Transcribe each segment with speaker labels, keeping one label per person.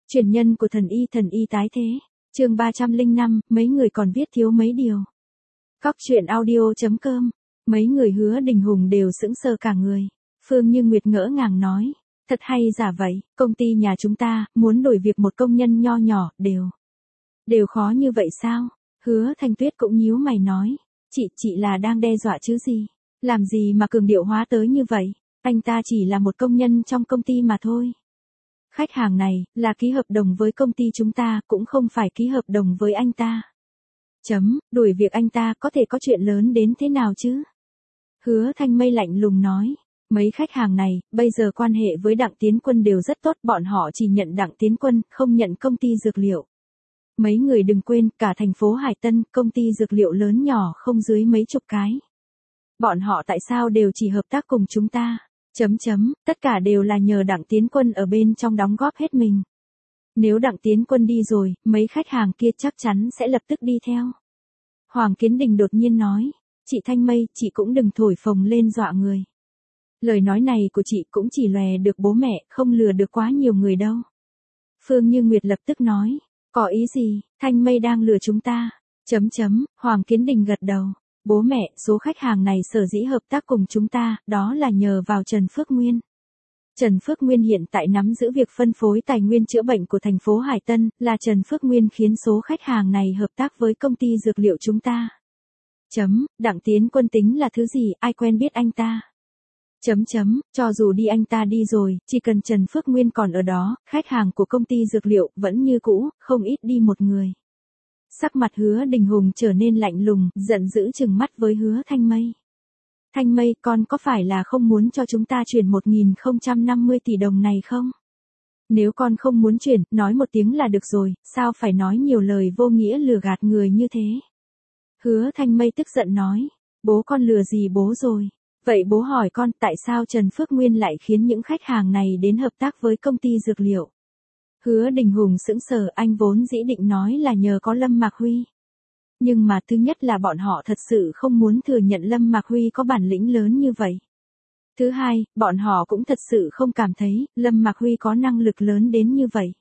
Speaker 1: Truyền nhân của thần y tái thế. Chương 305, mấy người còn viết thiếu mấy điều. Cóc truyện audio.com. Mấy người Hứa Đình Hùng đều sững sờ cả người. Phương Như Nguyệt ngỡ ngàng nói, thật hay giả vậy, công ty nhà chúng ta muốn đổi việc một công nhân nho nhỏ, đều khó như vậy sao? Hứa Thanh Tuyết cũng nhíu mày nói, chị là đang đe dọa chứ gì? Làm gì mà cường điệu hóa tới như vậy? Anh ta chỉ là một công nhân trong công ty mà thôi. Khách hàng này là ký hợp đồng với công ty chúng ta, cũng không phải ký hợp đồng với anh ta. Đuổi việc anh ta có thể có chuyện lớn đến thế nào chứ? Hứa Thanh Mây lạnh lùng nói, mấy khách hàng này bây giờ quan hệ với Đặng Tiến Quân đều rất tốt, bọn họ chỉ nhận Đặng Tiến Quân, không nhận công ty dược liệu. Mấy người đừng quên, cả thành phố Hải Tân, công ty dược liệu lớn nhỏ không dưới mấy chục cái. Bọn họ tại sao đều chỉ hợp tác cùng chúng ta? Tất cả đều là nhờ Đặng Tiến Quân ở bên trong đóng góp hết mình. Nếu Đặng Tiến Quân đi rồi, mấy khách hàng kia chắc chắn sẽ lập tức đi theo. Hoàng Kiến Đình đột nhiên nói, chị Thanh Mây, chị cũng đừng thổi phồng lên dọa người. Lời nói này của chị cũng chỉ lòe được bố mẹ, không lừa được quá nhiều người đâu. Phương Như Nguyệt lập tức nói, có ý gì, Thanh Mây đang lừa chúng ta. Hoàng Kiến Đình gật đầu. Bố mẹ, số khách hàng này sở dĩ hợp tác cùng chúng ta, đó là nhờ vào Trần Phước Nguyên. Trần Phước Nguyên hiện tại nắm giữ việc phân phối tài nguyên chữa bệnh của thành phố Hải Tân, là Trần Phước Nguyên khiến số khách hàng này hợp tác với công ty dược liệu chúng ta. Đặng Tiến Quân tính là thứ gì, ai quen biết anh ta? Cho dù đi anh ta đi rồi, chỉ cần Trần Phước Nguyên còn ở đó, khách hàng của công ty dược liệu vẫn như cũ, không ít đi một người. Sắc mặt Hứa Đình Hùng trở nên lạnh lùng, giận dữ trừng mắt với Hứa Thanh Mây. Thanh Mây, con có phải là không muốn cho chúng ta chuyển 1050 tỷ đồng này không? Nếu con không muốn chuyển, nói một tiếng là được rồi, sao phải nói nhiều lời vô nghĩa lừa gạt người như thế? Hứa Thanh Mây tức giận nói, bố con lừa gì bố rồi? Vậy bố hỏi con, tại sao Trần Phước Nguyên lại khiến những khách hàng này đến hợp tác với công ty dược liệu? Hứa Đình Hùng sững sờ, anh vốn dĩ định nói là nhờ có Lâm Mạc Huy. Nhưng mà thứ nhất là bọn họ thật sự không muốn thừa nhận Lâm Mạc Huy có bản lĩnh lớn như vậy. Thứ hai, bọn họ cũng thật sự không cảm thấy Lâm Mạc Huy có năng lực lớn đến như vậy.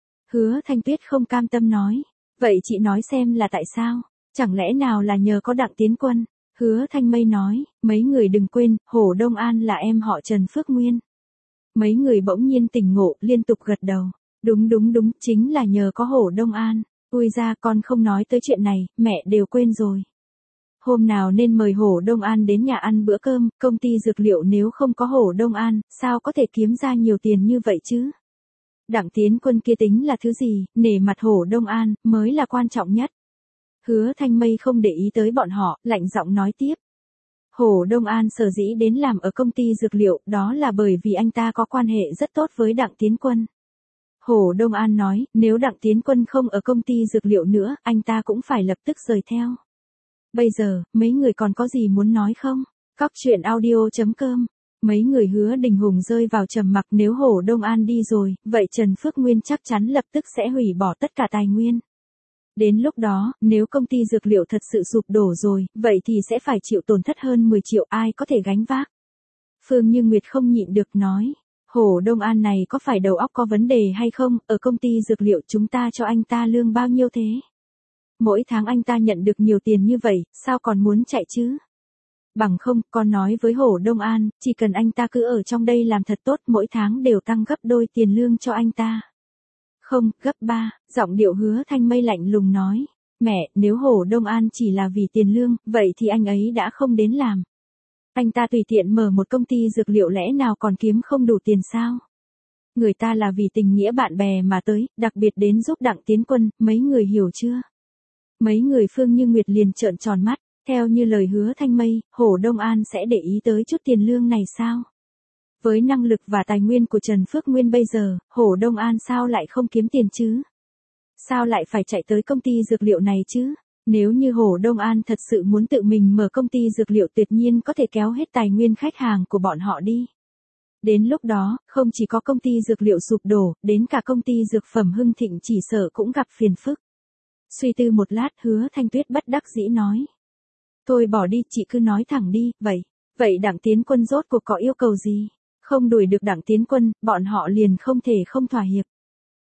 Speaker 1: Hứa Thanh Tuyết không cam tâm nói, vậy chị nói xem là tại sao? Chẳng lẽ nào là nhờ có Đặng Tiến Quân? Hứa Thanh Mây nói, mấy người đừng quên, Hồ Đông An là em họ Trần Phước Nguyên. Mấy người bỗng nhiên tỉnh ngộ, liên tục gật đầu. Đúng, chính là nhờ có Hồ Đông An. Ui ra, con không nói tới chuyện này, mẹ đều quên rồi. Hôm nào nên mời Hồ Đông An đến nhà ăn bữa cơm, công ty dược liệu nếu không có Hồ Đông An, sao có thể kiếm ra nhiều tiền như vậy chứ? Đặng Tiến Quân kia tính là thứ gì, nể mặt Hồ Đông An, mới là quan trọng nhất. Hứa Thanh Mây không để ý tới bọn họ, lạnh giọng nói tiếp. Hồ Đông An sở dĩ đến làm ở công ty dược liệu, đó là bởi vì anh ta có quan hệ rất tốt với Đặng Tiến Quân. Hồ Đông An nói, nếu Đặng Tiến Quân không ở công ty dược liệu nữa, anh ta cũng phải lập tức rời theo. Bây giờ, mấy người còn có gì muốn nói không? Cóc truyện audio.com. Mấy người Hứa Đình Hùng rơi vào trầm mặc, nếu Hồ Đông An đi rồi, vậy Trần Phước Nguyên chắc chắn lập tức sẽ hủy bỏ tất cả tài nguyên. Đến lúc đó, nếu công ty dược liệu thật sự sụp đổ rồi, vậy thì sẽ phải chịu tổn thất hơn 10 triệu, ai có thể gánh vác? Phương Như Nguyệt không nhịn được nói. Hồ Đông An này có phải đầu óc có vấn đề hay không, ở công ty dược liệu chúng ta cho anh ta lương bao nhiêu thế? Mỗi tháng anh ta nhận được nhiều tiền như vậy, sao còn muốn chạy chứ? Bằng không, con nói với Hồ Đông An, chỉ cần anh ta cứ ở trong đây làm thật tốt, mỗi tháng đều tăng gấp đôi tiền lương cho anh ta. Không, gấp 3, giọng điệu Hứa Thanh Mây lạnh lùng nói. Mẹ, nếu Hồ Đông An chỉ là vì tiền lương, vậy thì anh ấy đã không đến làm. Anh ta tùy tiện mở một công ty dược liệu lẽ nào còn kiếm không đủ tiền sao? Người ta là vì tình nghĩa bạn bè mà tới, đặc biệt đến giúp Đặng Tiến Quân, mấy người hiểu chưa? Mấy người Phương Như Nguyệt liền trợn tròn mắt, theo như lời Hứa Thanh Mây, Hồ Đông An sẽ để ý tới chút tiền lương này sao? Với năng lực và tài nguyên của Trần Phước Nguyên bây giờ, Hồ Đông An sao lại không kiếm tiền chứ? Sao lại phải chạy tới công ty dược liệu này chứ? Nếu như Hồ Đông An thật sự muốn tự mình mở công ty dược liệu, tuyệt nhiên có thể kéo hết tài nguyên khách hàng của bọn họ đi. Đến lúc đó, không chỉ có công ty dược liệu sụp đổ, đến cả công ty dược phẩm Hưng Thịnh chỉ sợ cũng gặp phiền phức. Suy tư một lát, Hứa Thanh Tuyết bất đắc dĩ nói. Thôi bỏ đi, chị cứ nói thẳng đi, vậy Đặng Tiến Quân rốt cuộc có yêu cầu gì? Không đuổi được Đặng Tiến Quân, bọn họ liền không thể không thỏa hiệp.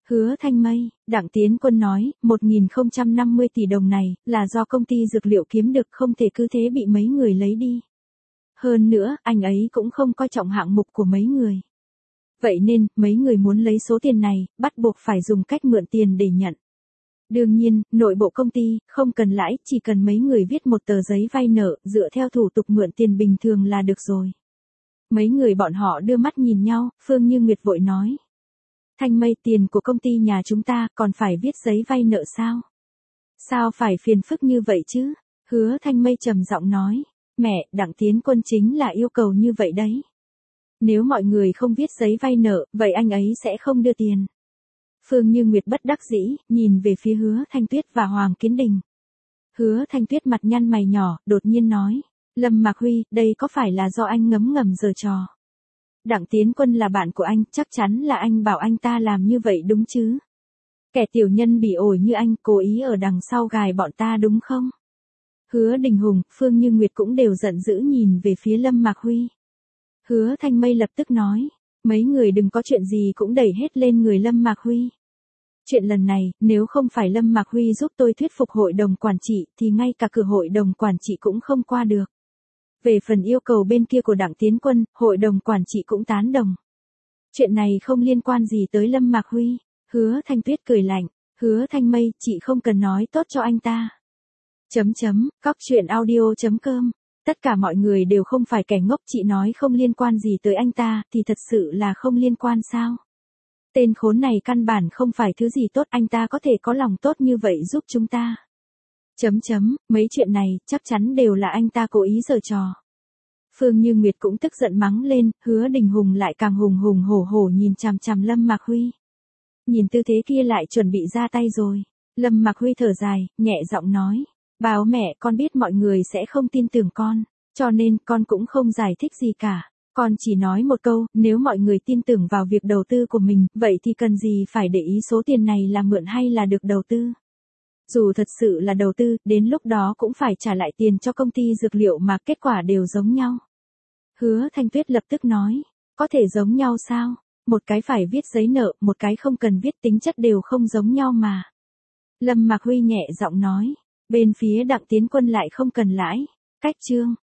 Speaker 1: Hứa Thanh Mây, Đặng Tiến Quân nói, 1050 tỷ đồng này, là do công ty dược liệu kiếm được, không thể cứ thế bị mấy người lấy đi. Hơn nữa, anh ấy cũng không coi trọng hạng mục của mấy người. Vậy nên, mấy người muốn lấy số tiền này, bắt buộc phải dùng cách mượn tiền để nhận. Đương nhiên, nội bộ công ty, không cần lãi, chỉ cần mấy người viết một tờ giấy vay nợ, dựa theo thủ tục mượn tiền bình thường là được rồi. Mấy người bọn họ đưa mắt nhìn nhau, Phương Như Nguyệt vội nói. Thanh Mây, tiền của công ty nhà chúng ta, còn phải viết giấy vay nợ sao? Sao phải phiền phức như vậy chứ? Hứa Thanh Mây trầm giọng nói. Mẹ, Đặng Tiến Quân chính là yêu cầu như vậy đấy. Nếu mọi người không viết giấy vay nợ, vậy anh ấy sẽ không đưa tiền. Phương Như Nguyệt bất đắc dĩ, nhìn về phía Hứa Thanh Tuyết và Hoàng Kiến Đình. Hứa Thanh Tuyết mặt nhăn mày nhỏ, đột nhiên nói. Lâm Mạc Huy, đây có phải là do anh ngấm ngầm giở trò? Đặng Tiến Quân là bạn của anh, chắc chắn là anh bảo anh ta làm như vậy đúng chứ? Kẻ tiểu nhân bỉ ổi như anh, cố ý ở đằng sau gài bọn ta đúng không? Hứa Đình Hùng, Phương Như Nguyệt cũng đều giận dữ nhìn về phía Lâm Mạc Huy. Hứa Thanh Mây lập tức nói, mấy người đừng có chuyện gì cũng đẩy hết lên người Lâm Mạc Huy. Chuyện lần này, nếu không phải Lâm Mạc Huy giúp tôi thuyết phục hội đồng quản trị thì ngay cả cửa hội đồng quản trị cũng không qua được. Về phần yêu cầu bên kia của Đặng Tiến Quân, hội đồng quản trị cũng tán đồng. Chuyện này không liên quan gì tới Lâm Mạc Huy. Hứa Thanh Tuyết cười lạnh, Hứa Thanh Mây, chị không cần nói tốt cho anh ta. Cóc truyện audio.com. Tất cả mọi người đều không phải kẻ ngốc, chị nói không liên quan gì tới anh ta, thì thật sự là không liên quan sao? Tên khốn này căn bản không phải thứ gì tốt, anh ta có thể có lòng tốt như vậy giúp chúng ta. Mấy chuyện này, chắc chắn đều là anh ta cố ý giở trò. Phương Như Nguyệt cũng tức giận mắng lên, Hứa Đình Hùng lại càng hùng hùng hổ hổ nhìn chằm chằm Lâm Mạc Huy. Nhìn tư thế kia lại chuẩn bị ra tay rồi. Lâm Mạc Huy thở dài, nhẹ giọng nói. Báo mẹ, con biết mọi người sẽ không tin tưởng con, cho nên con cũng không giải thích gì cả. Con chỉ nói một câu, nếu mọi người tin tưởng vào việc đầu tư của mình, vậy thì cần gì phải để ý số tiền này là mượn hay là được đầu tư. Dù thật sự là đầu tư, đến lúc đó cũng phải trả lại tiền cho công ty dược liệu mà kết quả đều giống nhau. Hứa Thanh Tuyết lập tức nói, có thể giống nhau sao? Một cái phải viết giấy nợ, một cái không cần viết, tính chất đều không giống nhau mà. Lâm Mạc Huy nhẹ giọng nói, bên phía Đặng Tiến Quân lại không cần lãi. Cách chương